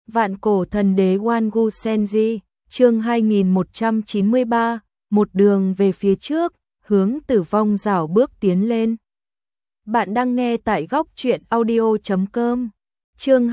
Vạn cổ thần đế Wangu Senji, chương 2193, một đường về phía trước, hướng tử vong rảo bước tiến lên. Bạn đang nghe tại góc truyện audio.com, chương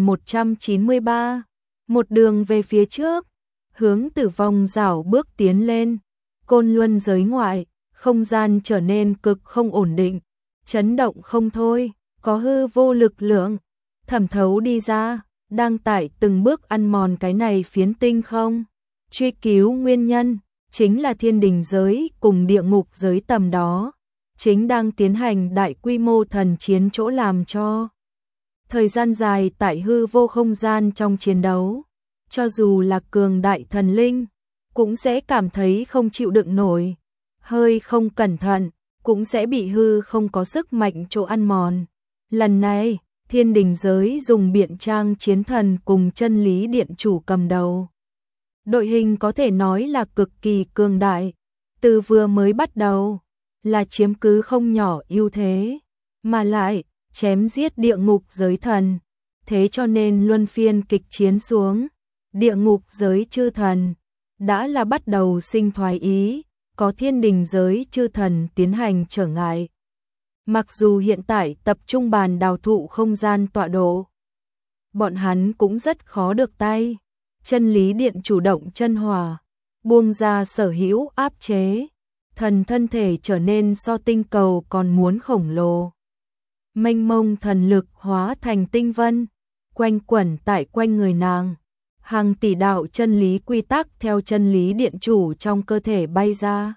2193, một đường về phía trước, hướng tử vong rảo bước tiến lên. Côn Luân giới ngoại, không gian trở nên cực không ổn định, chấn động không thôi, có hư vô lực lượng thẩm thấu đi ra, đang tại từng bước ăn mòn cái này phiến tinh không. Truy cứu nguyên nhân, chính là thiên đình giới cùng địa ngục giới tầm đó, chính đang tiến hành đại quy mô thần chiến chỗ làm cho. Thời gian dài tại hư vô không gian trong chiến đấu, cho dù là cường đại thần linh, cũng sẽ cảm thấy không chịu đựng nổi, hơi không cẩn thận, cũng sẽ bị hư không có sức mạnh chỗ ăn mòn. Lần này, thiên đình giới dùng biện trang chiến thần cùng chân lý điện chủ cầm đầu. Đội hình có thể nói là cực kỳ cường đại, từ vừa mới bắt đầu, là chiếm cứ không nhỏ ưu thế, mà lại, chém giết địa ngục giới thần. Thế cho nên luân phiên kịch chiến xuống, địa ngục giới chư thần, đã là bắt đầu sinh thoái ý, có thiên đình giới chư thần tiến hành trở ngại. Mặc dù hiện tại tập trung bàn đào thụ không gian tọa độ, bọn hắn cũng rất khó được tay. Chân lý điện chủ động chân hòa, buông ra sở hữu áp chế, thần thân thể trở nên so tinh cầu còn muốn khổng lồ. Mênh mông thần lực hóa thành tinh vân, quanh quẩn tại quanh người nàng. Hàng tỷ đạo chân lý quy tắc theo chân lý điện chủ trong cơ thể bay ra,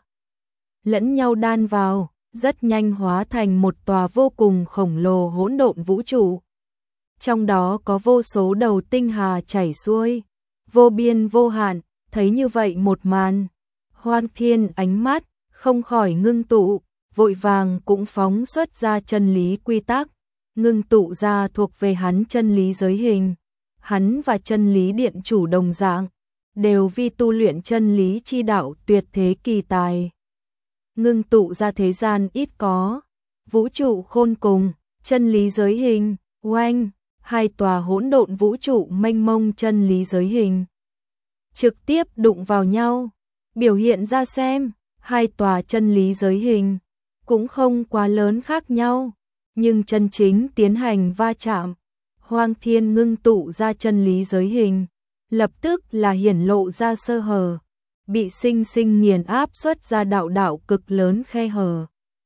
lẫn nhau đan vào, rất nhanh hóa thành một tòa vô cùng khổng lồ hỗn độn vũ trụ. Trong đó có vô số đầu tinh hà chảy xuôi, vô biên vô hạn. Thấy như vậy một màn, Hoang Thiên ánh mắt không khỏi ngưng tụ, vội vàng cũng phóng xuất ra chân lý quy tắc, ngưng tụ ra thuộc về hắn chân lý giới hình. Hắn và chân lý điện chủ đồng dạng, đều vi tu luyện chân lý chi đạo tuyệt thế kỳ tài. Ngưng tụ ra thế gian ít có, vũ trụ khôn cùng, chân lý giới hình, oanh, hai tòa hỗn độn vũ trụ mênh mông chân lý giới hình trực tiếp đụng vào nhau, biểu hiện ra xem, hai tòa chân lý giới hình cũng không quá lớn khác nhau, nhưng chân chính tiến hành va chạm. Hoang Thiên ngưng tụ ra chân lý giới hình, lập tức là hiển lộ ra sơ hở, bị sinh sinh nghiền áp xuất ra đạo đạo cực lớn khe hở.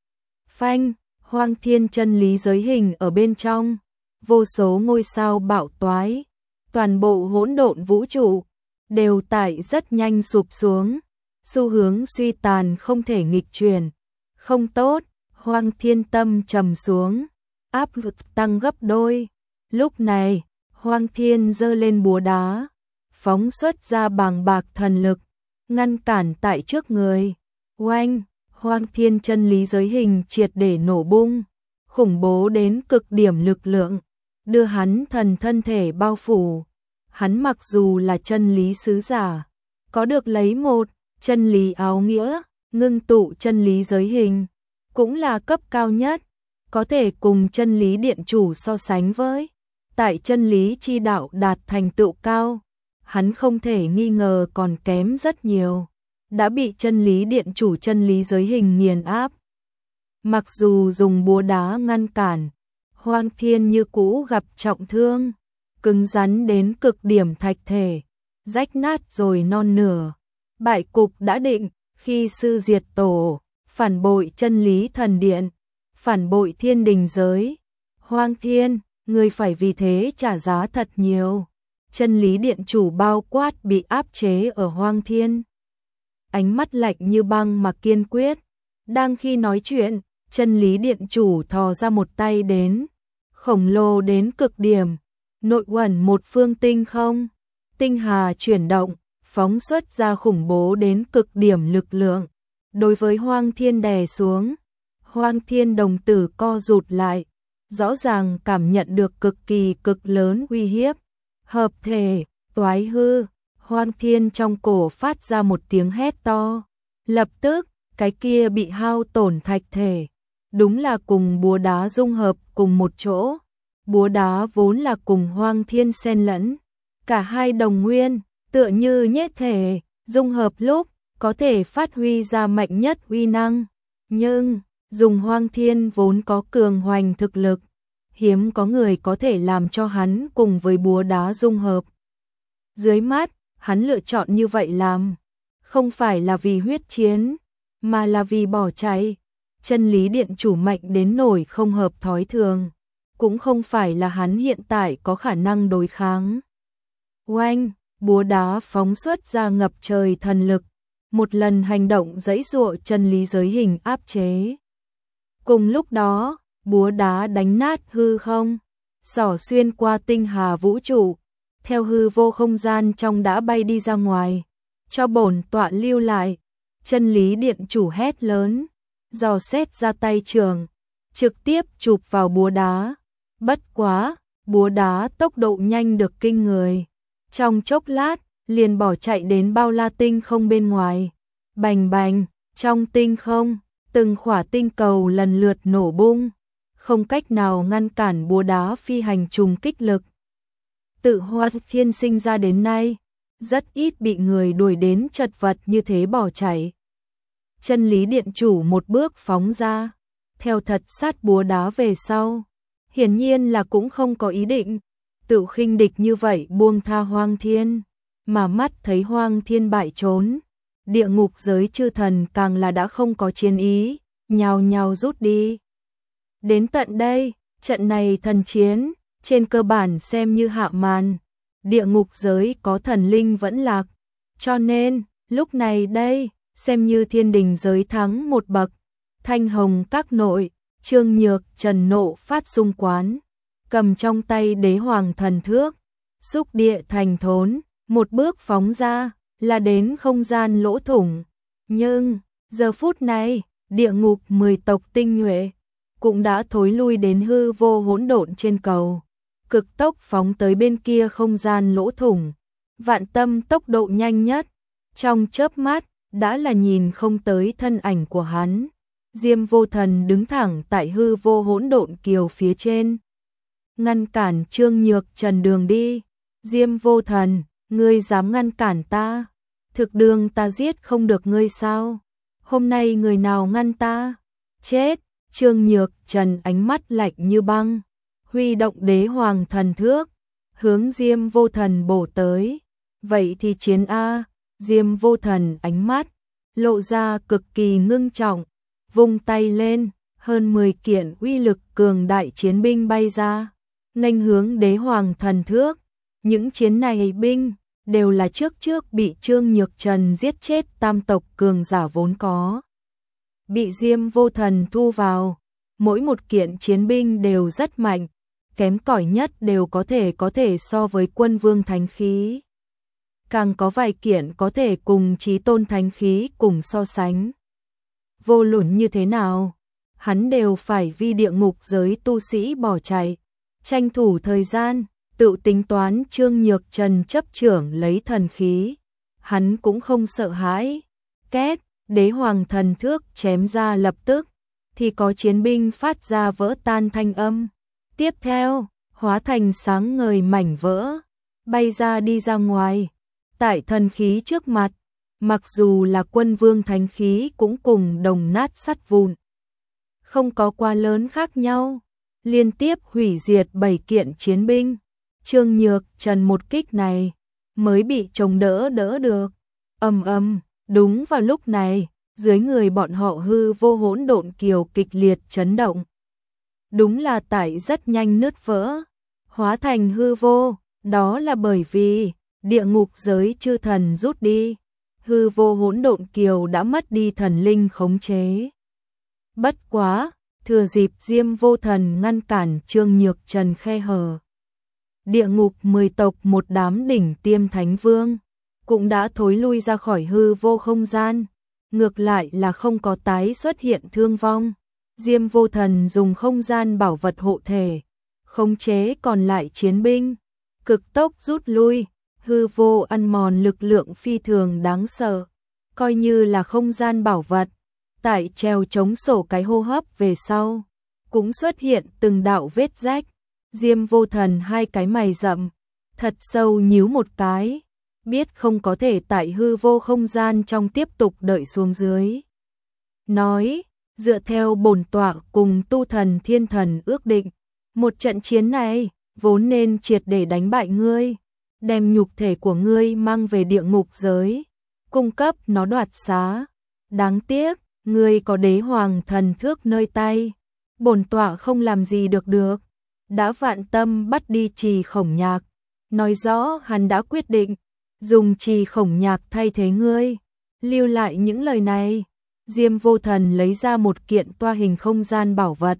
Phanh, Hoang Thiên chân lý giới hình ở bên trong, vô số ngôi sao bạo toái, toàn bộ hỗn độn vũ trụ đều tại rất nhanh sụp xuống, xu hướng suy tàn không thể nghịch chuyển. Không tốt, Hoang Thiên tâm trầm xuống, áp lực tăng gấp đôi. Lúc này, Hoang Thiên giơ lên búa đá, phóng xuất ra bàng bạc thần lực, ngăn cản tại trước người. Oanh, Hoang Thiên chân lý giới hình triệt để nổ bung, khủng bố đến cực điểm lực lượng, đưa hắn thần thân thể bao phủ. Hắn mặc dù là chân lý sứ giả, có được lấy một chân lý áo nghĩa, ngưng tụ chân lý giới hình, cũng là cấp cao nhất, có thể cùng chân lý điện chủ so sánh với. Tại chân lý chi đạo đạt thành tựu cao, hắn không thể nghi ngờ còn kém rất nhiều, đã bị chân lý điện chủ chân lý giới hình nghiền áp. Mặc dù dùng búa đá ngăn cản, Hoang Thiên như cũ gặp trọng thương, cứng rắn đến cực điểm thạch thể, rách nát rồi non nửa. Bại cục đã định, khi sư diệt tổ, phản bội chân lý thần điện, phản bội thiên đình giới. Hoang Thiên, người phải vì thế trả giá thật nhiều. Chân lý điện chủ bao quát bị áp chế ở Hoang Thiên, ánh mắt lạnh như băng mà kiên quyết. Đang khi nói chuyện, chân lý điện chủ thò ra một tay đến, khổng lồ đến cực điểm, nội uẩn một phương tinh không, tinh hà chuyển động, phóng xuất ra khủng bố đến cực điểm lực lượng, đối với Hoang Thiên đè xuống. Hoang Thiên đồng tử co rụt lại, rõ ràng cảm nhận được cực kỳ cực lớn uy hiếp. Hợp thể, toái hư, Hoang Thiên trong cổ phát ra một tiếng hét to. Lập tức, cái kia bị hao tổn thạch thể, đúng là cùng búa đá dung hợp cùng một chỗ. Búa đá vốn là cùng Hoang Thiên xen lẫn, Cả hai đồng nguyên, tựa như nhất thể, dung hợp lúc, có thể phát huy ra mạnh nhất uy năng. Nhưng, dùng Hoang Thiên vốn có cường hoành thực lực, hiếm có người có thể làm cho hắn cùng với búa đá dung hợp. Dưới mắt, hắn lựa chọn như vậy làm, không phải là vì huyết chiến, mà là vì bỏ chạy. Chân lý điện chủ mạnh đến nổi không hợp thói thường, cũng không phải là hắn hiện tại có khả năng đối kháng. Oanh, búa đá phóng xuất ra ngập trời thần lực, một lần hành động giãy giụa chân lý giới hình áp chế. Cùng lúc đó, búa đá đánh nát hư không, xỏ xuyên qua tinh hà vũ trụ, theo hư vô không gian trong đã bay đi ra ngoài, cho bổn tọa lưu lại. Chân lý điện chủ hét lớn, dò xét ra tay trường, trực tiếp chụp vào búa đá. Bất quá, búa đá tốc độ nhanh được kinh người, trong chốc lát liền bỏ chạy đến bao la tinh không bên ngoài. Bành bành, trong tinh không, từng khỏa tinh cầu lần lượt nổ bung, không cách nào ngăn cản búa đá phi hành trùng kích lực. Tự Hoa Thiên sinh ra đến nay, rất ít bị người đuổi đến chật vật như thế bỏ chạy. Chân lý điện chủ một bước phóng ra, theo thật sát búa đá về sau. Hiển nhiên là cũng không có ý định tự khinh địch như vậy buông tha Hoang Thiên, mà mắt thấy Hoang Thiên bại trốn, địa ngục giới chư thần càng là đã không có chiến ý, nhào nhào rút đi. Đến tận đây, trận này thần chiến, trên cơ bản xem như hạ màn, địa ngục giới có thần linh vẫn lạc, cho nên, lúc này đây, xem như thiên đình giới thắng một bậc. Thanh hồng các nội, Trương Nhược Trần nộ phát xung quán, cầm trong tay đế hoàng thần thước, xúc địa thành thốn, một bước phóng ra, là đến không gian lỗ thủng. Nhưng, giờ phút này, địa ngục 10 tộc tinh nhuệ, cũng đã thối lui đến hư vô hỗn độn trên cầu, cực tốc phóng tới bên kia không gian lỗ thủng. Vạn Tâm tốc độ nhanh nhất, trong chớp mắt, đã là nhìn không tới thân ảnh của hắn. Diêm Vô Thần đứng thẳng tại hư vô hỗn độn kiều phía trên, ngăn cản Trương Nhược Trần đường đi. Diêm Vô Thần, ngươi dám ngăn cản ta? Thực đường ta giết không được ngươi sao? Hôm nay người nào ngăn ta? Chết! Trương Nhược Trần ánh mắt lạnh như băng, huy động đế hoàng thần thước, hướng Diêm Vô Thần bổ tới. Vậy thì chiến a! Diêm Vô Thần ánh mắt lộ ra cực kỳ ngưng trọng, vung tay lên, hơn 10 kiện uy lực cường đại chiến binh bay ra, nghênh hướng đế hoàng thần thước. Những chiến này binh đều là trước bị Trương Nhược Trần giết chết tam tộc cường giả vốn có, bị Diêm Vô Thần thu vào. Mỗi một kiện chiến binh đều rất mạnh, kém cỏi nhất đều có thể so với quân vương thánh khí. Càng có vài kiện có thể cùng chí tôn thánh khí cùng so sánh. Vô luận như thế nào, hắn đều phải vì địa ngục giới tu sĩ bỏ chạy, tranh thủ thời gian, tự tính toán Trương Nhược Trần chấp trưởng lấy thần khí. Hắn cũng không sợ hãi. Két, đế hoàng thần thước chém ra lập tức, thì có chiến binh phát ra vỡ tan thanh âm. Tiếp theo, hóa thành sáng ngời mảnh vỡ, bay ra đi ra ngoài. Tại thần khí trước mặt, mặc dù là quân vương thánh khí cũng cùng đồng nát sắt vụn, không có quá lớn khác nhau, liên tiếp hủy diệt 7 kiện chiến binh. Trương Nhược Trần một kích này mới bị chống đỡ được. Ầm ầm, đúng vào lúc này, dưới người bọn họ hư vô hỗn độn kiều kịch liệt chấn động. Đúng là tại rất nhanh nứt vỡ, hóa thành hư vô, đó là bởi vì địa ngục giới chư thần rút đi, hư vô hỗn độn kiều đã mất đi thần linh khống chế. Bất quá, thừa dịp Diêm Vô Thần ngăn cản Trương Nhược Trần khe hở, địa ngục 10 tộc một đám đỉnh tiêm thánh vương cũng đã thối lui ra khỏi hư vô không gian, ngược lại là không có tái xuất hiện thương vong. Diêm Vô Thần dùng không gian bảo vật hộ thể, khống chế còn lại chiến binh, cực tốc rút lui. Hư vô ăn mòn lực lượng phi thường đáng sợ, coi như là không gian bảo vật, tại treo chống sổ cái hô hấp về sau, cũng xuất hiện từng đạo vết rách. Diêm Vô Thần hai cái mày rậm, thật sâu nhíu một cái, biết không có thể tại hư vô không gian trong tiếp tục đợi xuống dưới. Nói, dựa theo bổn tọa cùng tu thần thiên thần ước định, một trận chiến này vốn nên triệt để đánh bại ngươi, đem nhục thể của ngươi mang về địa ngục giới, cung cấp nó đoạt xá. Đáng tiếc, ngươi có đế hoàng thần thước nơi tay, bổn tọa không làm gì được. Đã vạn tâm bắt đi trì khổng nhạc, nói rõ hắn đã quyết định dùng trì khổng nhạc thay thế ngươi. Lưu lại những lời này, Diêm Vô Thần lấy ra một kiện toa hình không gian bảo vật,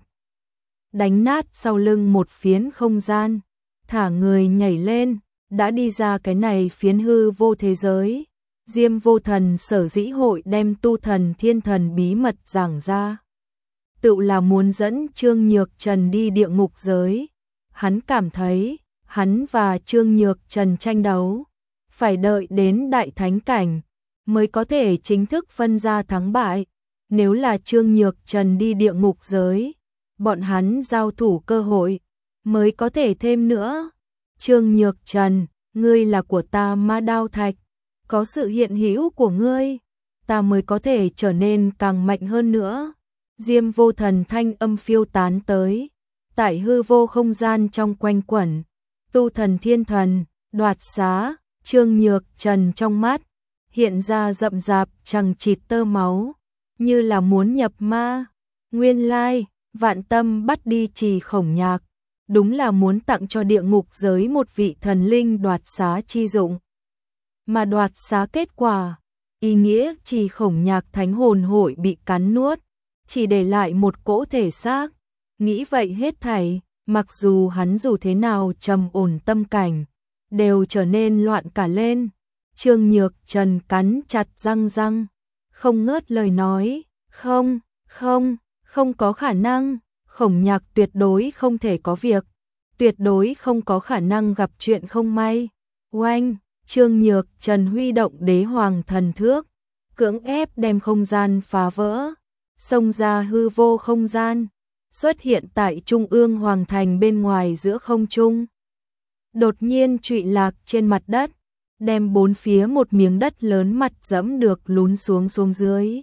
đánh nát sau lưng một phiến không gian, thả người nhảy lên, đã đi ra cái này phiến hư vô thế giới. Diêm Vô Thần sở dĩ hội đem tu thần thiên thần bí mật giảng ra, tự là muốn dẫn Trương Nhược Trần đi địa ngục giới. Hắn cảm thấy, hắn và Trương Nhược Trần tranh đấu, phải đợi đến đại thánh cảnh mới có thể chính thức phân ra thắng bại. Nếu là Trương Nhược Trần đi địa ngục giới, bọn hắn giao thủ cơ hội mới có thể thêm nữa. Trương Nhược Trần, ngươi là của ta Ma Đao Thạch, có sự hiện hữu của ngươi, ta mới có thể trở nên càng mạnh hơn nữa. Diêm Vô Thần thanh âm phiêu tán tới, tại hư vô không gian trong quanh quẩn. Tu thần thiên thần, đoạt xá. Trương Nhược Trần trong mắt hiện ra rậm rạp chằng chịt tơ máu, như là muốn nhập ma. Nguyên lai, vạn tâm bắt đi trì khổng nhạc, đúng là muốn tặng cho địa ngục giới một vị thần linh đoạt xá chi dụng. Mà đoạt xá kết quả, ý nghĩa trì khổng nhạc thánh hồn hội bị cắn nuốt, chỉ để lại một cỗ thể xác. Nghĩ vậy hết thảy, mặc dù hắn dù thế nào trầm ổn tâm cảnh, đều trở nên loạn cả lên. Trương Nhược Trần cắn chặt răng, không ngớt lời nói, không có khả năng, khổng nhạc tuyệt đối không thể có việc, tuyệt đối không có khả năng gặp chuyện không may. Oanh, Trương Nhược Trần huy động đế hoàng thần thước, cưỡng ép đem không gian phá vỡ, xông ra hư vô không gian, xuất hiện tại trung ương hoàng thành bên ngoài giữa không trung. Đột nhiên trụy lạc trên mặt đất, đem bốn phía một miếng đất lớn mặt dẫm được lún xuống dưới.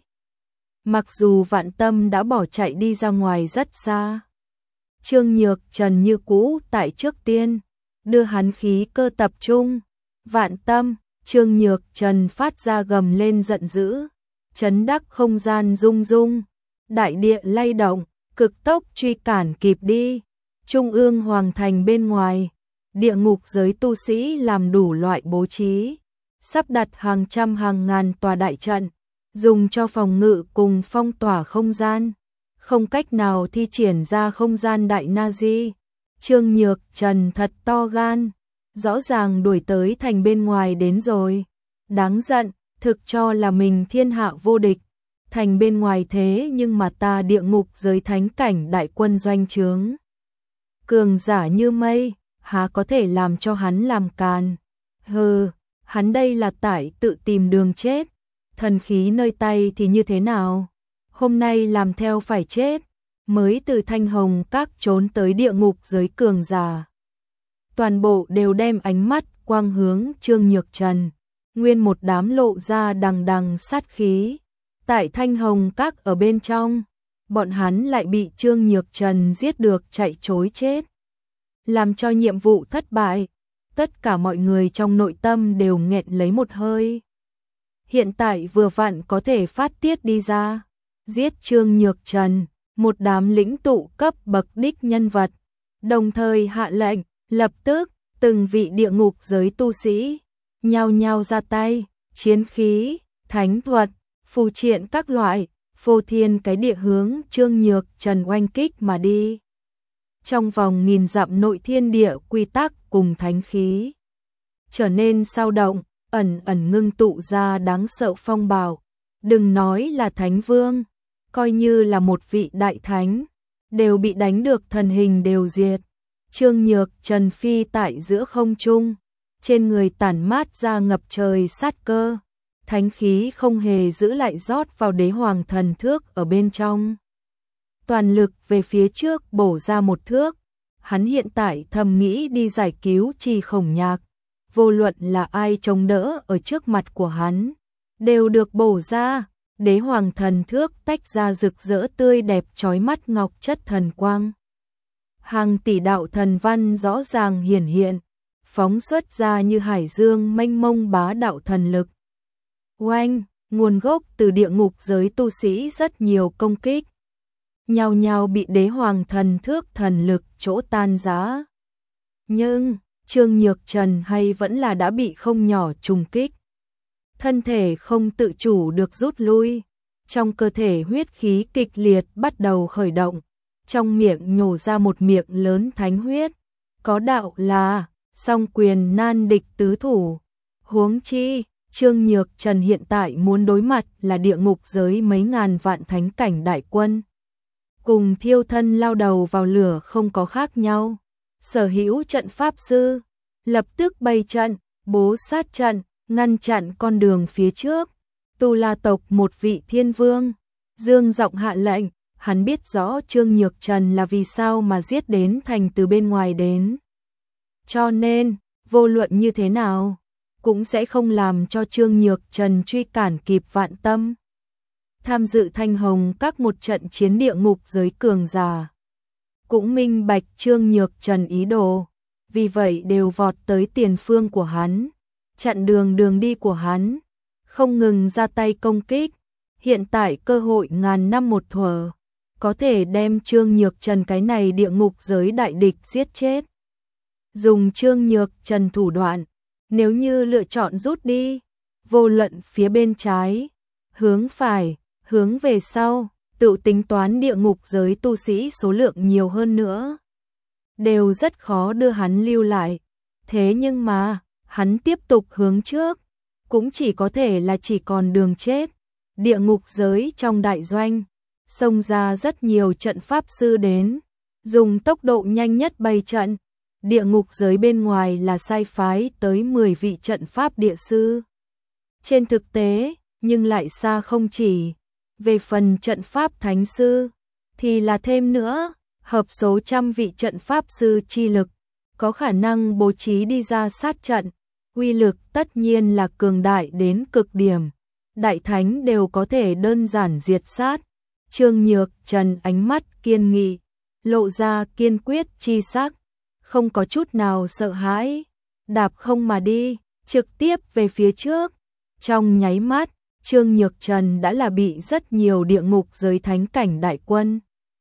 Mặc dù vạn tâm đã bỏ chạy đi ra ngoài rất xa, Trương Nhược Trần như cũ tại trước tiên, đưa hắn khí cơ tập trung. Vạn tâm, Trương Nhược Trần phát ra gầm lên giận dữ, chấn đắc không gian rung rung, đại địa lay động, cực tốc truy cản kịp đi. Trung ương hoàng thành bên ngoài, địa ngục giới tu sĩ làm đủ loại bố trí, sắp đặt hàng trăm hàng ngàn tòa đại trận, dùng cho phòng ngự cùng phong tỏa không gian, không cách nào thi triển ra không gian đại Nazi. Trương Nhược Trần thật to gan, rõ ràng đuổi tới thành bên ngoài đến rồi, đáng giận, thực cho là mình thiên hạ vô địch. Thành bên ngoài thế nhưng mà ta địa ngục giới thánh cảnh đại quân doanh trướng, cường giả như mây, há có thể làm cho hắn làm càn. Hừ, hắn đây là tại tự tìm đường chết, thần khí nơi tay thì như thế nào, hôm nay làm theo phải chết. Mới từ Thanh Hồng Các trốn tới địa ngục giới cường giả, toàn bộ đều đem ánh mắt quang hướng Trương Nhược Trần, nguyên một đám lộ ra đằng đằng sát khí. Tại Thanh Hồng Các ở bên trong, bọn hắn lại bị Trương Nhược Trần giết được chạy trối chết, làm cho nhiệm vụ thất bại. Tất cả mọi người trong nội tâm đều nghẹn lấy một hơi. Hiện tại vừa vặn có thể phát tiết đi ra, giết Trương Nhược Trần. Một đám lĩnh tụ cấp bậc đích nhân vật, đồng thời hạ lệnh, lập tức, từng vị địa ngục giới tu sĩ, nhao nhao ra tay, chiến khí, thánh thuật, phù triện các loại, phô thiên cái địa hướng Trương Nhược Trần oanh kích mà đi. Trong vòng nghìn dặm nội thiên địa quy tắc cùng thánh khí trở nên sao động, ẩn ẩn ngưng tụ ra đáng sợ phong bạo. Đừng nói là thánh vương, coi như là một vị đại thánh, đều bị đánh được thần hình đều diệt. Trương Nhược Trần phi tại giữa không trung, trên người tản mát ra ngập trời sát cơ, thánh khí không hề giữ lại rót vào đế hoàng thần thước ở bên trong. Toàn lực về phía trước bổ ra một thước, hắn hiện tại thầm nghĩ đi giải cứu Trì Khổng Nhạc, vô luận là ai chống đỡ ở trước mặt của hắn, đều được bổ ra, đế hoàng thần thước tách ra rực rỡ tươi đẹp chói mắt ngọc chất thần quang. Hàng tỷ đạo thần văn rõ ràng hiển hiện, phóng xuất ra như hải dương mênh mông bá đạo thần lực. Oanh, nguồn gốc từ địa ngục giới tu sĩ rất nhiều công kích, nhao nhao bị đế hoàng thần thước thần lực chỗ tan rã. Nhưng, Trương Nhược Trần hay vẫn là đã bị không nhỏ trùng kích. Thân thể không tự chủ được rút lui, trong cơ thể huyết khí kịch liệt bắt đầu khởi động, trong miệng nhổ ra một miệng lớn thánh huyết, có đạo là song quyền nan địch tứ thủ. Huống chi, Trương Nhược Trần hiện tại muốn đối mặt là địa ngục giới mấy ngàn vạn thánh cảnh đại quân. Cùng thiêu thân lao đầu vào lửa không có khác nhau. Sở hữu trận pháp sư, lập tức bày trận, bố sát trận, ngăn chặn con đường phía trước. Tu La tộc một vị thiên vương, dương giọng hạ lệnh, hắn biết rõ Trương Nhược Trần là vì sao mà giết đến thành từ bên ngoài đến. Cho nên, vô luận như thế nào, cũng sẽ không làm cho Trương Nhược Trần truy cản kịp vạn tâm. Tham dự Thanh Hồng các một trận chiến địa ngục giới cường giả, cũng minh bạch Trương Nhược Trần ý đồ, vì vậy đều vọt tới tiền phương của hắn, chặn đường đi của hắn, không ngừng ra tay công kích. Hiện tại cơ hội ngàn năm một thuở, có thể đem Trương Nhược Trần cái này địa ngục giới đại địch giết chết. Dùng Trương Nhược Trần thủ đoạn, nếu như lựa chọn rút đi, vô luận phía bên trái, hướng phải, hướng về sau, tự tính toán địa ngục giới tu sĩ số lượng nhiều hơn nữa, đều rất khó đưa hắn lưu lại. Thế nhưng mà, hắn tiếp tục hướng trước, cũng chỉ có thể là chỉ còn đường chết. Địa ngục giới trong đại doanh, xông ra rất nhiều trận pháp sư đến, dùng tốc độ nhanh nhất bày trận. Địa ngục giới bên ngoài là sai phái tới 10 vị trận pháp địa sư. Trên thực tế, nhưng lại xa không chỉ. Về phần trận pháp thánh sư, thì là thêm nữa, hợp số trăm vị trận pháp sư chi lực, có khả năng bố trí đi ra sát trận, uy lực tất nhiên là cường đại đến cực điểm. Đại thánh đều có thể đơn giản diệt sát. Trương Nhược Trần ánh mắt kiên nghị, lộ ra kiên quyết chi sắc, không có chút nào sợ hãi, đạp không mà đi, trực tiếp về phía trước. Trong nháy mắt, Trương Nhược Trần đã là bị rất nhiều địa ngục giới thánh cảnh đại quân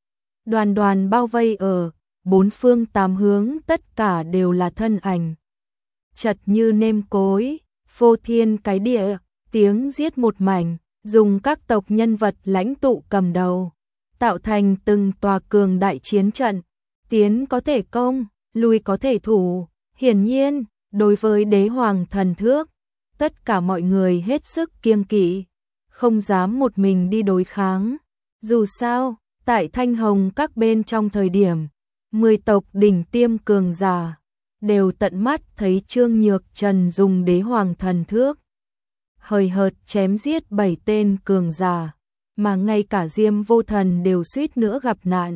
đoàn đoàn bao vây ở, bốn phương tám hướng tất cả đều là thân ảnh chật như nêm cối, phô thiên cái địa, tiếng giết một mảnh, dùng các tộc nhân vật lãnh tụ cầm đầu, tạo thành từng tòa cường đại chiến trận, tiến có thể công, lui có thể thủ. Hiển nhiên, đối với đế hoàng thần thước, tất cả mọi người hết sức kiêng kỵ, không dám một mình đi đối kháng. Dù sao, tại Thanh Hồng các bên trong thời điểm, 10 tộc đỉnh tiêm cường giả đều tận mắt thấy Trương Nhược Trần dùng đế hoàng thần thước hời hợt chém giết 7 tên cường giả, mà ngay cả Diêm Vô Thần đều suýt nữa gặp nạn.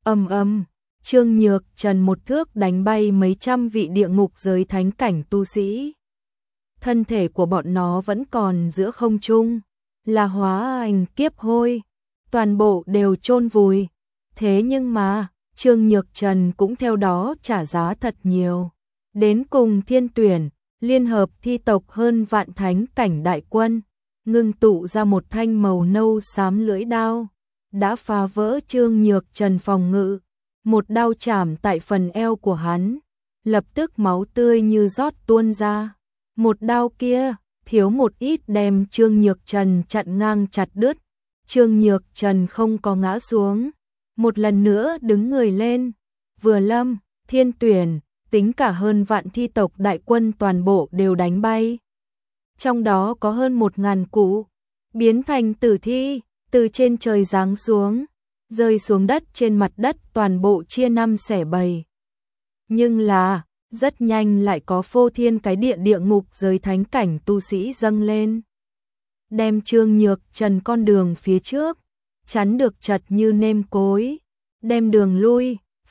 Trương Nhược Trần một thước đánh bay mấy trăm vị địa ngục giới thánh cảnh tu sĩ. Thân thể của bọn nó vẫn còn giữa không trung, là hóa ảnh kiếp hôi, toàn bộ đều chôn vùi. Thế nhưng mà, Trương Nhược Trần cũng theo đó trả giá thật nhiều. Đến cùng Thiên Tuyển, liên hợp thi tộc hơn vạn thánh cảnh đại quân, ngưng tụ ra một thanh màu nâu xám lưỡi đao, đã phá vỡ Trương Nhược Trần phòng ngự. Một đao chạm tại phần eo của hắn, lập tức máu tươi như rót tuôn ra. Một đao kia, thiếu một ít đem Trương Nhược Trần chặn ngang chặt đứt. Trương Nhược Trần không có ngã xuống, một lần nữa đứng người lên. Vừa Lâm, Thiên Tuyển, tính cả hơn vạn thi tộc đại quân toàn bộ đều đánh bay. Trong đó có hơn 1000 cụ, biến thành tử thi, từ trên trời giáng xuống, rơi xuống đất, trên mặt đất toàn bộ chia năm xẻ bảy. Nhưng là, rất nhanh lại có phô thiên cái địa ngục giới thánh cảnh tu sĩ dâng lên, đem Trương Nhược Trần con đường phía trước chắn được chật như nêm cối, đem đường lui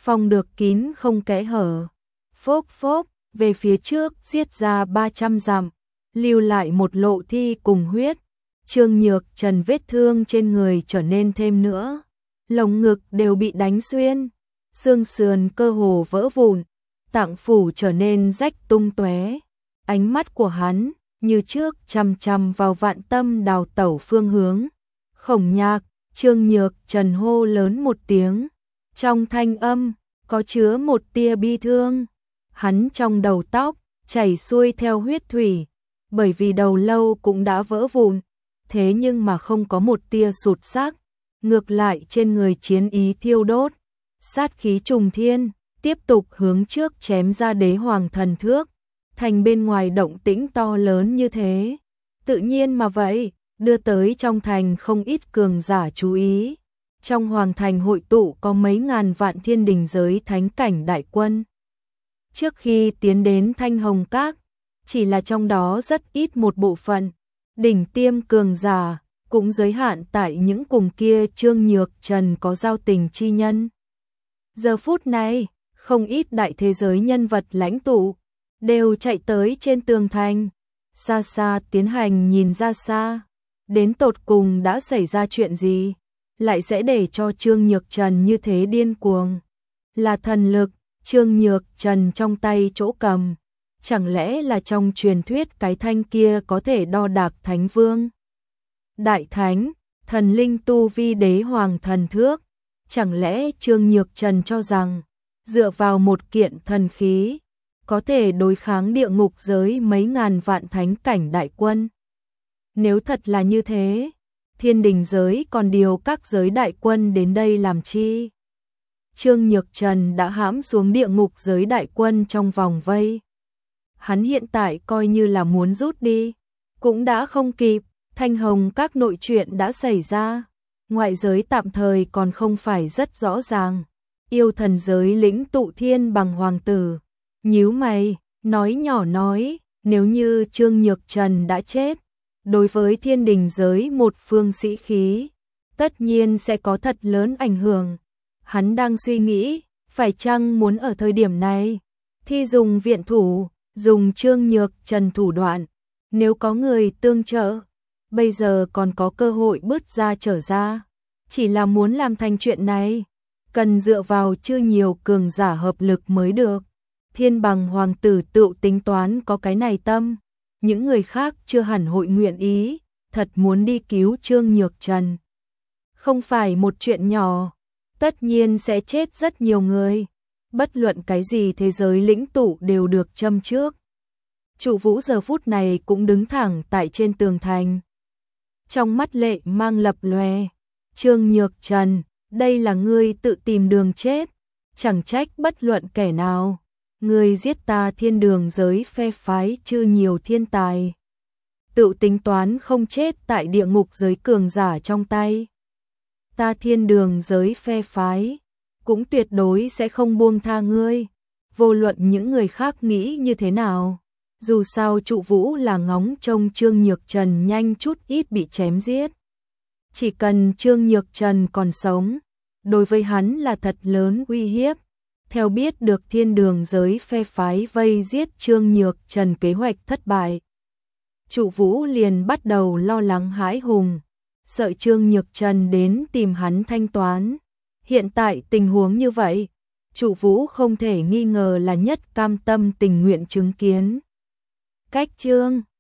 phòng được kín không kẽ hở. Phốp phốp, về phía trước giết ra 300 dặm, lưu lại một lộ thi cùng huyết. Trương Nhược Trần vết thương trên người trở nên thêm nữa, lồng ngực đều bị đánh xuyên, xương sườn cơ hồ vỡ vụn, tạng phủ trở nên rách tung tóe. Ánh mắt của hắn như trước chằm chằm vào Vạn Tâm đào tẩu phương hướng. Khổng Nhạc, Trương Nhược Trần hô lớn một tiếng, trong thanh âm có chứa một tia bi thương. Hắn trong đầu tóc chảy xuôi theo huyết thủy, bởi vì đầu lâu cũng đã vỡ vụn, thế nhưng mà không có một tia sụt xác, ngược lại trên người chiến ý thiêu đốt, sát khí trùng thiên, tiếp tục hướng trước chém ra Đế Hoàng Thần Thước. Thành bên ngoài động tĩnh to lớn như thế, tự nhiên mà vậy, đưa tới trong thành không ít cường giả chú ý. Trong hoàng thành hội tụ có mấy ngàn vạn thiên đình giới thánh cảnh đại quân. Trước khi tiến đến Thanh Hồng Các, chỉ là trong đó rất ít một bộ phận, đỉnh tiêm cường giả, cũng giới hạn tại những cùng kia Trương Nhược Trần có giao tình chi nhân. Giờ phút này, không ít đại thế giới nhân vật lãnh tụ, đều chạy tới trên tường thành, xa xa tiến hành nhìn ra xa, đến tột cùng đã xảy ra chuyện gì, lại sẽ để cho Trương Nhược Trần như thế điên cuồng. Là thần lực, Trương Nhược Trần trong tay chỗ cầm, chẳng lẽ là trong truyền thuyết cái thanh kia có thể đo đạc Thánh Vương? Đại Thánh, thần linh tu vi Đế Hoàng Thần Thước, chẳng lẽ Trương Nhược Trần cho rằng, dựa vào một kiện thần khí, có thể đối kháng địa ngục giới mấy ngàn vạn thánh cảnh đại quân? Nếu thật là như thế, thiên đình giới còn điều các giới đại quân đến đây làm chi? Trương Nhược Trần đã hãm xuống địa ngục giới đại quân trong vòng vây. Hắn hiện tại coi như là muốn rút đi, cũng đã không kịp. Thanh Hồng Các nội chuyện đã xảy ra, ngoại giới tạm thời còn không phải rất rõ ràng. Yêu thần giới lĩnh tụ Thiên Bằng hoàng tử nhíu mày, nói nhỏ nói, nếu như Trương Nhược Trần đã chết, đối với thiên đình giới một phương sĩ khí, tất nhiên sẽ có thật lớn ảnh hưởng. Hắn đang suy nghĩ, phải chăng muốn ở thời điểm này, thi dùng viện thủ, dùng Trương Nhược Trần thủ đoạn, nếu có người tương trợ, bây giờ còn có cơ hội bứt ra trở ra. Chỉ là muốn làm thành chuyện này, cần dựa vào chưa nhiều cường giả hợp lực mới được. Thiên Bằng hoàng tử tự tính toán có cái này tâm, những người khác chưa hẳn hội nguyện ý, thật muốn đi cứu Trương Nhược Trần. Không phải một chuyện nhỏ, tất nhiên sẽ chết rất nhiều người, bất luận cái gì thế giới lĩnh tụ đều được châm trước. Trụ Vũ giờ phút này cũng đứng thẳng tại trên tường thành. Trong mắt lệ mang lập lòe, Trương Nhược Trần, đây là ngươi tự tìm đường chết, chẳng trách bất luận kẻ nào. Ngươi giết ta thiên đường giới phe phái chư nhiều thiên tài, tự tính toán không chết tại địa ngục giới cường giả trong tay. Ta thiên đường giới phe phái, cũng tuyệt đối sẽ không buông tha ngươi, vô luận những người khác nghĩ như thế nào. Dù sao Trụ Vũ là ngóng trông Trương Nhược Trần nhanh chút ít bị chém giết. Chỉ cần Trương Nhược Trần còn sống, đối với hắn là thật lớn uy hiếp. Theo biết được thiên đường giới phe phái vây giết Trương Nhược Trần kế hoạch thất bại, Trụ Vũ liền bắt đầu lo lắng hãi hùng, sợ Trương Nhược Trần đến tìm hắn thanh toán. Hiện tại tình huống như vậy, Trụ Vũ không thể nghi ngờ là nhất cam tâm tình nguyện chứng kiến. Cách chương